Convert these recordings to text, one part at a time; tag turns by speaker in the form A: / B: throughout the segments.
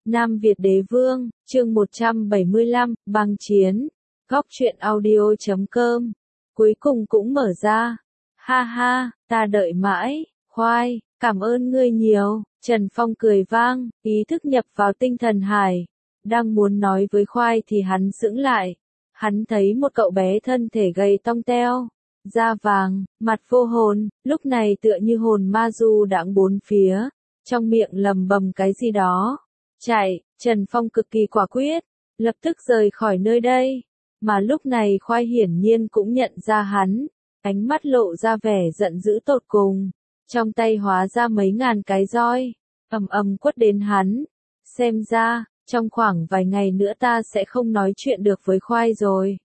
A: Nam Việt Đế Vương, chương 175, băng chiến. Góc truyện audio.com. Cuối cùng cũng mở ra. Ha ha, ta đợi mãi, khoai, cảm ơn ngươi nhiều. Trần Phong cười vang, ý thức nhập vào tinh thần hải. Đang muốn nói với khoai thì hắn sững lại. Hắn thấy một cậu bé thân thể gầy tong teo, da vàng, mặt vô hồn, lúc này tựa như hồn ma du đãng bốn phía, trong miệng lầm bầm cái gì đó. Chạy, Trần Phong cực kỳ quả quyết, lập tức rời khỏi nơi đây. Mà lúc này khoai hiển nhiên cũng nhận ra hắn, ánh mắt lộ ra vẻ giận dữ tột cùng, trong tay hóa ra mấy ngàn cái roi, ầm ầm quất đến hắn. Xem ra, trong khoảng vài ngày nữa ta sẽ không nói chuyện được với khoai rồi.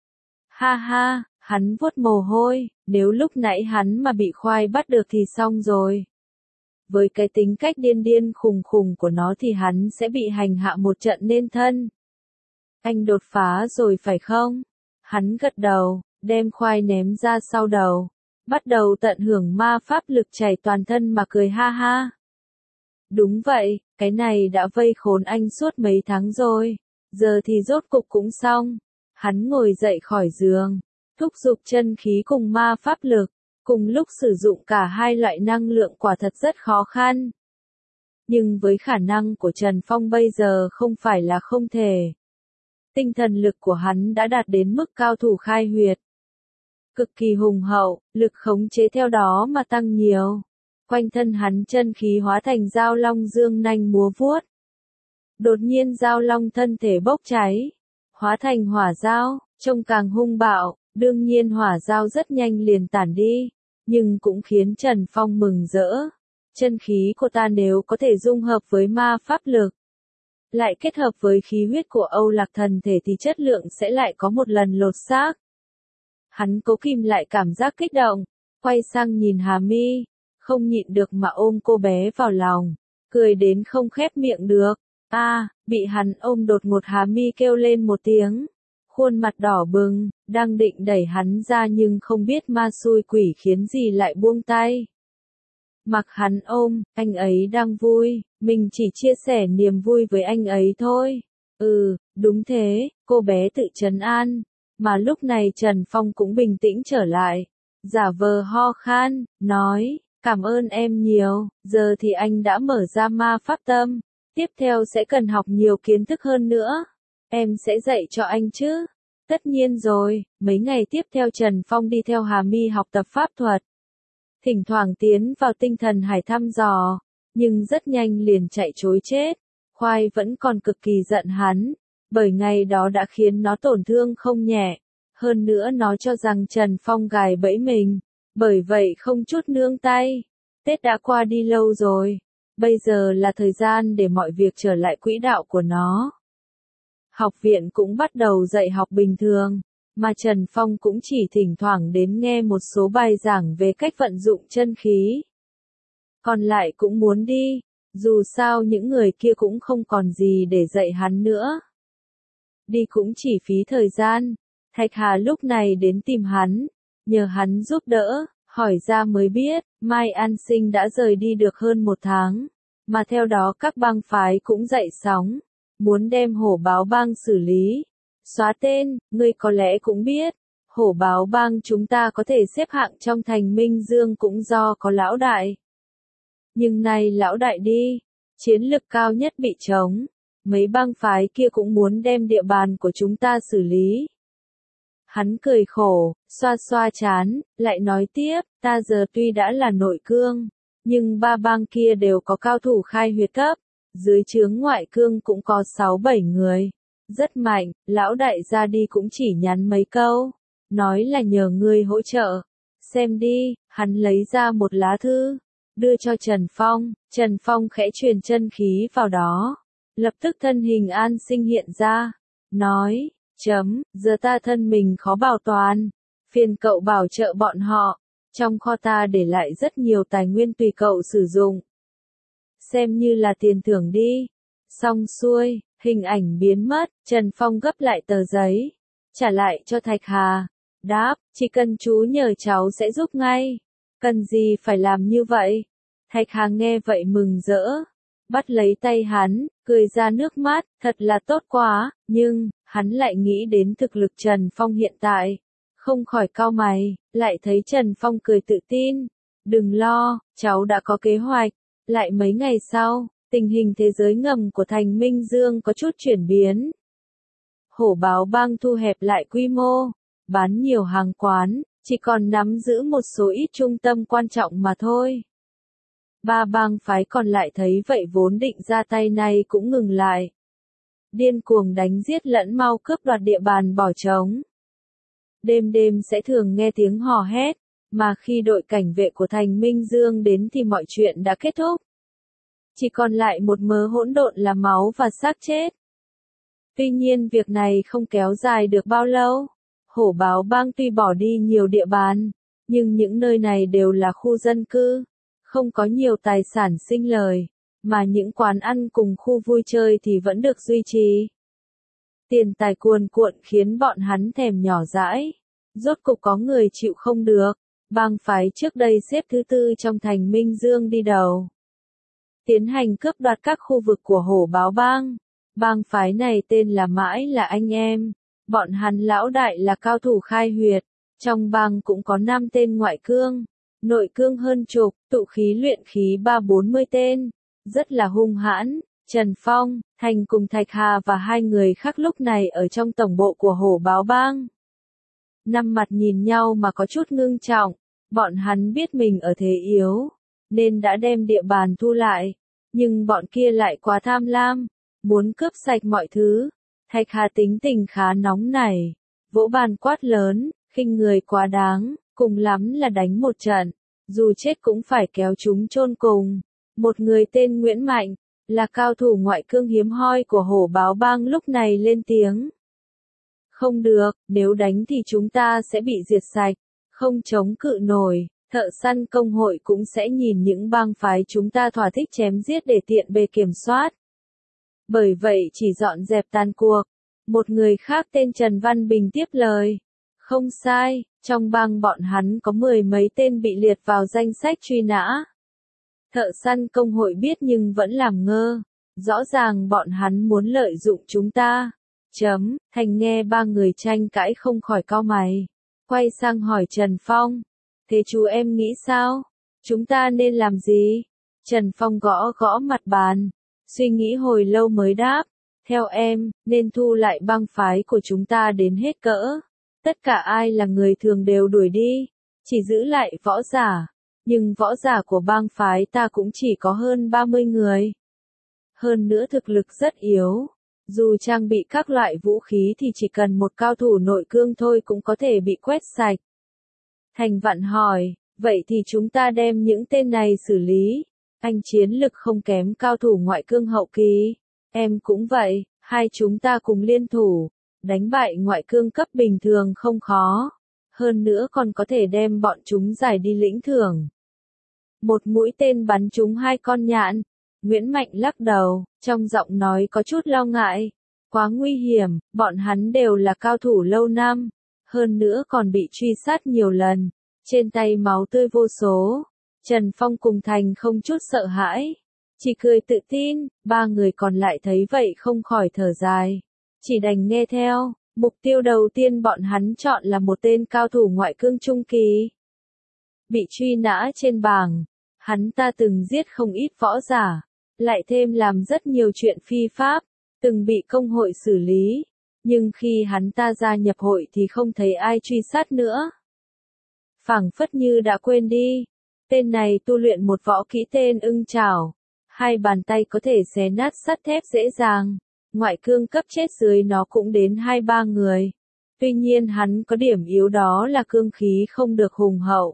A: Ha ha, hắn vuốt mồ hôi, nếu lúc nãy hắn mà bị khoai bắt được thì xong rồi. Với cái tính cách điên điên khùng khùng của nó thì hắn sẽ bị hành hạ một trận nên thân. Anh đột phá rồi phải không? Hắn gật đầu, đem khoai ném ra sau đầu, bắt đầu tận hưởng ma pháp lực chảy toàn thân mà cười ha ha. Đúng vậy, cái này đã vây khốn anh suốt mấy tháng rồi, giờ thì rốt cục cũng xong. Hắn ngồi dậy khỏi giường, thúc giục chân khí cùng ma pháp lực, cùng lúc sử dụng cả hai loại năng lượng quả thật rất khó khăn. Nhưng với khả năng của Trần Phong bây giờ không phải là không thể. Tinh thần lực của hắn đã đạt đến mức cao thủ khai huyệt. Cực kỳ hùng hậu, lực khống chế theo đó mà tăng nhiều. Quanh thân hắn chân khí hóa thành dao long dương nanh múa vuốt. Đột nhiên dao long thân thể bốc cháy, hóa thành hỏa dao, trông càng hung bạo, đương nhiên hỏa dao rất nhanh liền tản đi, nhưng cũng khiến Trần Phong mừng rỡ. Chân khí của ta nếu có thể dung hợp với ma pháp lực, lại kết hợp với khí huyết của Âu Lạc thần thể thì chất lượng sẽ lại có một lần lột xác. Hắn cố kìm lại cảm giác kích động, quay sang nhìn Hà Mi, không nhịn được mà ôm cô bé vào lòng, cười đến không khép miệng được. Bị hắn ôm đột ngột Hà Mi kêu lên một tiếng, khuôn mặt đỏ bừng, đang định đẩy hắn ra nhưng không biết ma xui quỷ khiến gì lại buông tay. Mặc hắn ôm, anh ấy đang vui, mình chỉ chia sẻ niềm vui với anh ấy thôi. Đúng thế, cô bé tự trấn an, mà lúc này Trần Phong cũng bình tĩnh trở lại, giả vờ ho khan, nói, cảm ơn em nhiều, giờ thì anh đã mở ra ma pháp tâm, tiếp theo sẽ cần học nhiều kiến thức hơn nữa, em sẽ dạy cho anh chứ. Tất nhiên rồi, mấy ngày tiếp theo Trần Phong đi theo Hà Mi học tập pháp thuật. Thỉnh thoảng tiến vào tinh thần hải thăm dò, nhưng rất nhanh liền chạy trối chết. Khoai vẫn còn cực kỳ giận hắn, bởi ngày đó đã khiến nó tổn thương không nhẹ. Hơn nữa nó cho rằng Trần Phong gài bẫy mình, bởi vậy không chút nương tay. Tết đã qua đi lâu rồi, bây giờ là thời gian để mọi việc trở lại quỹ đạo của nó. Học viện cũng bắt đầu dạy học bình thường, mà Trần Phong cũng chỉ thỉnh thoảng đến nghe một số bài giảng về cách vận dụng chân khí. Còn lại cũng muốn đi, dù sao những người kia cũng không còn gì để dạy hắn nữa. Đi cũng chỉ phí thời gian. Thạch Hà lúc này đến tìm hắn, nhờ hắn giúp đỡ, hỏi ra mới biết, Mai An Sinh đã rời đi được hơn một tháng, mà theo đó các bang phái cũng dậy sóng, muốn đem hổ báo bang xử lý. Xóa tên, ngươi có lẽ cũng biết, hổ báo bang chúng ta có thể xếp hạng trong thành Minh Dương cũng do có lão đại. Nhưng nay lão đại đi, chiến lực cao nhất bị trống, mấy bang phái kia cũng muốn đem địa bàn của chúng ta xử lý. Hắn cười khổ, xoa xoa chán, lại nói tiếp, ta giờ tuy đã là nội cương, nhưng ba bang kia đều có cao thủ khai huyệt cấp, dưới trướng ngoại cương cũng có 6-7 người. Rất mạnh, lão đại ra đi cũng chỉ nhắn mấy câu, nói là nhờ ngươi hỗ trợ. Xem đi, hắn lấy ra một lá thư, đưa cho Trần Phong khẽ truyền chân khí vào đó. Lập tức thân hình An Sinh hiện ra, nói, giờ ta thân mình khó bảo toàn, phiền cậu bảo trợ bọn họ, trong kho ta để lại rất nhiều tài nguyên tùy cậu sử dụng. Xem như là tiền thưởng đi. Xong xuôi, hình ảnh biến mất, Trần Phong gấp lại tờ giấy, trả lại cho Thạch Hà, đáp, chỉ cần chú nhờ cháu sẽ giúp ngay, cần gì phải làm như vậy. Thạch Hà nghe vậy mừng rỡ, bắt lấy tay hắn, cười ra nước mắt, thật là tốt quá, nhưng, hắn lại nghĩ đến thực lực Trần Phong hiện tại. Không khỏi cau mày, lại thấy Trần Phong cười tự tin. Đừng lo, cháu đã có kế hoạch. Lại mấy ngày sau, tình hình thế giới ngầm của thành Minh Dương có chút chuyển biến. Hổ báo bang thu hẹp lại quy mô, bán nhiều hàng quán, chỉ còn nắm giữ một số ít trung tâm quan trọng mà thôi. Ba bang phái còn lại thấy vậy vốn định ra tay này cũng ngừng lại. Điên cuồng đánh giết lẫn mau cướp đoạt địa bàn bỏ trống. Đêm đêm sẽ thường nghe tiếng hò hét, mà khi đội cảnh vệ của thành Minh Dương đến thì mọi chuyện đã kết thúc. Chỉ còn lại một mớ hỗn độn là máu và xác chết. Tuy nhiên việc này không kéo dài được bao lâu. Hổ báo bang tuy bỏ đi nhiều địa bàn, nhưng những nơi này đều là khu dân cư, không có nhiều tài sản sinh lời, mà những quán ăn cùng khu vui chơi thì vẫn được duy trì. Tiền tài cuồn cuộn khiến bọn hắn thèm nhỏ dãi. Rốt cục có người chịu không được, bang phái trước đây xếp thứ 4 trong thành Minh Dương đi đầu. Tiến hành cướp đoạt các khu vực của hổ báo bang. Bang phái này tên là Mãi là anh em. Bọn hắn lão đại là cao thủ khai huyệt. Trong bang cũng có 5 tên ngoại cương. Nội cương hơn chục, tụ khí luyện khí 3-40 tên. Rất là hung hãn. Trần Phong, Thành cùng Thạch Hà và 2 người khác lúc này ở trong tổng bộ của hổ báo bang. Năm mặt nhìn nhau mà có chút ngưng trọng. Bọn hắn biết mình ở thế yếu, nên đã đem địa bàn thu lại. Nhưng bọn kia lại quá tham lam, muốn cướp sạch mọi thứ. Thạch Hà tính tình khá nóng nảy, vỗ bàn quát lớn, khinh người quá đáng, cùng lắm là đánh một trận, dù chết cũng phải kéo chúng chôn cùng. Một người tên Nguyễn Mạnh, là cao thủ ngoại cương hiếm hoi của hổ báo bang lúc này lên tiếng. Không được, nếu đánh thì chúng ta sẽ bị diệt sạch, không chống cự nổi. Thợ săn công hội cũng sẽ nhìn những bang phái chúng ta thỏa thích chém giết để tiện bề kiểm soát. Bởi vậy chỉ dọn dẹp tàn cuộc. Một người khác tên Trần Văn Bình tiếp lời. Không sai, trong bang bọn hắn có 10 mấy tên bị liệt vào danh sách truy nã. Thợ săn công hội biết nhưng vẫn làm ngơ. Rõ ràng bọn hắn muốn lợi dụng chúng ta. Thành nghe 3 người tranh cãi không khỏi cau mày. Quay sang hỏi Trần Phong. Thế chú em nghĩ sao? Chúng ta nên làm gì? Trần Phong gõ gõ mặt bàn. Suy nghĩ hồi lâu mới đáp. Theo em, nên thu lại bang phái của chúng ta đến hết cỡ. Tất cả ai là người thường đều đuổi đi. Chỉ giữ lại võ giả. Nhưng võ giả của bang phái ta cũng chỉ có hơn 30 người. Hơn nữa thực lực rất yếu. Dù trang bị các loại vũ khí thì chỉ cần một cao thủ nội cương thôi cũng có thể bị quét sạch. Thành Vạn hỏi, vậy thì chúng ta đem những tên này xử lý. Anh chiến lực không kém cao thủ ngoại cương hậu kỳ. Em cũng vậy, hai chúng ta cùng liên thủ. Đánh bại ngoại cương cấp bình thường không khó. Hơn nữa còn có thể đem bọn chúng giải đi lĩnh thưởng. Một mũi tên bắn trúng 2 con nhạn. Nguyễn Mạnh lắc đầu, trong giọng nói có chút lo ngại. Quá nguy hiểm, bọn hắn đều là cao thủ lâu năm. Hơn nữa còn bị truy sát nhiều lần. Trên tay máu tươi vô số. Trần Phong cùng Thành không chút sợ hãi. Chỉ cười tự tin, 3 người còn lại thấy vậy không khỏi thở dài. Chỉ đành nghe theo. Mục tiêu đầu tiên bọn hắn chọn là một tên cao thủ ngoại cương trung kỳ. Bị truy nã trên bảng. Hắn ta từng giết không ít võ giả. Lại thêm làm rất nhiều chuyện phi pháp. Từng bị công hội xử lý. Nhưng khi hắn ta gia nhập hội thì không thấy ai truy sát nữa. Phảng phất như đã quên đi. Tên này tu luyện một võ kỹ tên ưng chảo. 2 bàn tay có thể xé nát sắt thép dễ dàng. Ngoại cương cấp chết dưới nó cũng đến 2-3 người. Tuy nhiên hắn có điểm yếu đó là cương khí không được hùng hậu.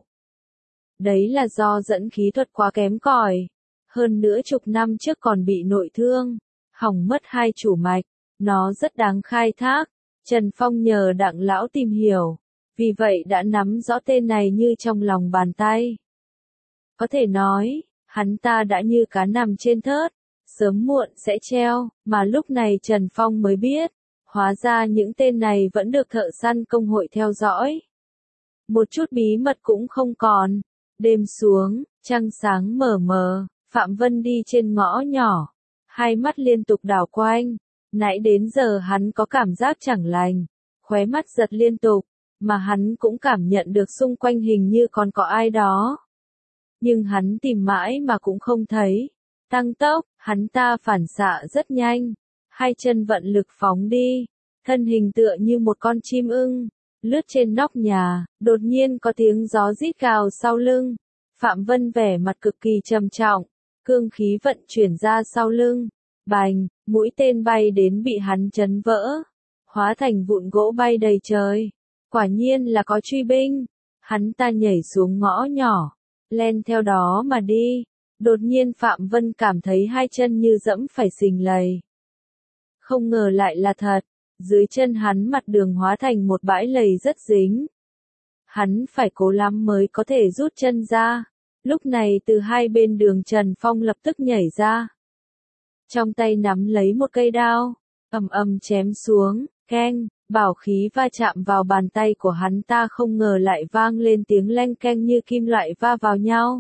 A: Đấy là do dẫn khí thuật quá kém cỏi. Hơn nữa chục năm trước còn bị nội thương. Hỏng mất 2 chủ mạch. Nó rất đáng khai thác. Trần Phong nhờ Đặng lão tìm hiểu. Vì vậy đã nắm rõ tên này như trong lòng bàn tay. Có thể nói, hắn ta đã như cá nằm trên thớt, sớm muộn sẽ treo, mà lúc này Trần Phong mới biết, hóa ra những tên này vẫn được thợ săn công hội theo dõi. Một chút bí mật cũng không còn, đêm xuống, trăng sáng mờ mờ, Phạm Vân đi trên ngõ nhỏ, hai mắt liên tục đảo quanh, nãy đến giờ hắn có cảm giác chẳng lành, khóe mắt giật liên tục, mà hắn cũng cảm nhận được xung quanh hình như còn có ai đó. Nhưng hắn tìm mãi mà cũng không thấy. Tăng tốc, hắn ta phản xạ rất nhanh, hai chân vận lực phóng đi, thân hình tựa như một con chim ưng, lướt trên nóc nhà, đột nhiên có tiếng gió rít gào sau lưng. Phạm Vân vẻ mặt cực kỳ trầm trọng, cương khí vận chuyển ra sau lưng, bành, mũi tên bay đến bị hắn chấn vỡ, hóa thành vụn gỗ bay đầy trời. Quả nhiên là có truy binh, hắn ta nhảy xuống ngõ nhỏ, len theo đó mà đi. Đột nhiên Phạm Vân cảm thấy hai chân như dẫm phải sình lầy. Không ngờ lại là thật, dưới chân hắn mặt đường hóa thành một bãi lầy rất dính. Hắn phải cố lắm mới có thể rút chân ra. Lúc này từ hai bên đường Trần Phong lập tức nhảy ra. Trong tay nắm lấy một cây đao, ầm ầm chém xuống, keng, bảo khí va chạm vào bàn tay của hắn ta không ngờ lại vang lên tiếng leng keng như kim loại va vào nhau.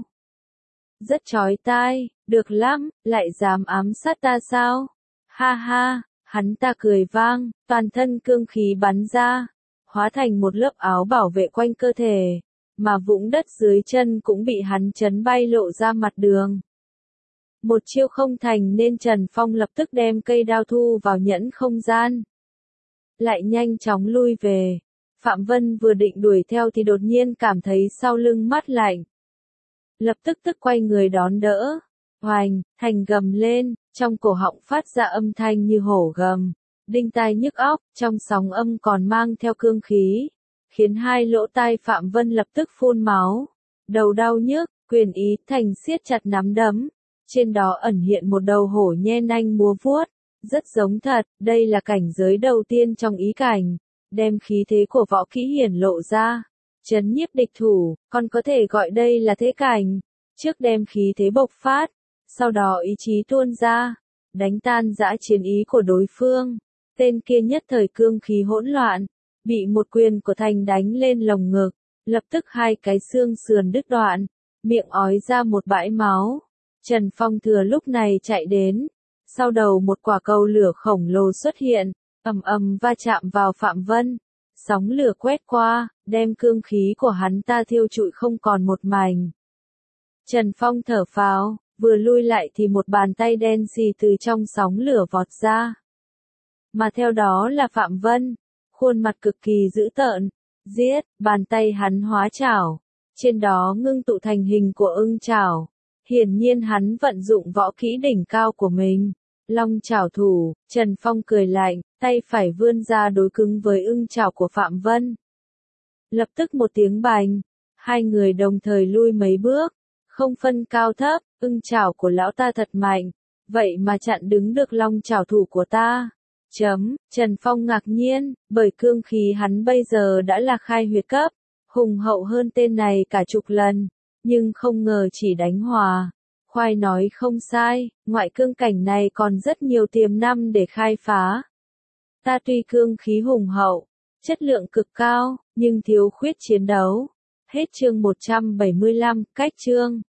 A: Rất chói tai, được lắm, lại dám ám sát ta sao? Ha ha, hắn ta cười vang, toàn thân cương khí bắn ra, hóa thành một lớp áo bảo vệ quanh cơ thể, mà vũng đất dưới chân cũng bị hắn chấn bay lộ ra mặt đường. Một chiêu không thành nên Trần Phong lập tức đem cây đao thu vào nhẫn không gian. Lại nhanh chóng lui về. Phạm Vân vừa định đuổi theo thì đột nhiên cảm thấy sau lưng mát lạnh. Lập tức quay người đón đỡ. Hoành, thành gầm lên, trong cổ họng phát ra âm thanh như hổ gầm. Đinh tai nhức óc, trong sóng âm còn mang theo cương khí. Khiến hai lỗ tai Phạm Vân lập tức phun máu. Đầu đau nhức, quyền ý thành siết chặt nắm đấm. Trên đó ẩn hiện một đầu hổ nhe nanh múa vuốt. Rất giống thật, đây là cảnh giới đầu tiên trong ý cảnh. Đem khí thế của võ kỹ hiển lộ ra. Chấn nhiếp địch thủ, còn có thể gọi đây là thế cảnh. Trước đem khí thế bộc phát, sau đó ý chí tuôn ra, đánh tan dã chiến ý của đối phương. Tên kia nhất thời cương khí hỗn loạn, bị một quyền của Thành đánh lên lồng ngực, lập tức hai cái xương sườn đứt đoạn, miệng ói ra một bãi máu. Trần Phong thừa lúc này chạy đến, sau đầu một quả cầu lửa khổng lồ xuất hiện, ầm ầm va chạm vào Phạm Vân. Sóng lửa quét qua, đem cương khí của hắn ta thiêu trụi không còn một mảnh. Trần Phong thở phào, vừa lui lại thì một bàn tay đen xì từ trong sóng lửa vọt ra. Mà theo đó là Phạm Vân, khuôn mặt cực kỳ dữ tợn, giết, bàn tay hắn hóa chảo, trên đó ngưng tụ thành hình của ưng chảo. Hiển nhiên hắn vận dụng võ kỹ đỉnh cao của mình. Long chảo thủ, Trần Phong cười lạnh, tay phải vươn ra đối cứng với ưng chảo của Phạm Vân. Lập tức một tiếng bành, hai người đồng thời lui mấy bước, không phân cao thấp, ưng chảo của lão ta thật mạnh, vậy mà chặn đứng được long chảo thủ của ta. Trần Phong ngạc nhiên, bởi cương khí hắn bây giờ đã là khai huyết cấp, hùng hậu hơn tên này cả chục lần, nhưng không ngờ chỉ đánh hòa. Khoai nói không sai, ngoại cương cảnh này còn rất nhiều tiềm năng để khai phá. Ta tuy cương khí hùng hậu, chất lượng cực cao, nhưng thiếu khuyết chiến đấu. Hết chương 175, cách chương.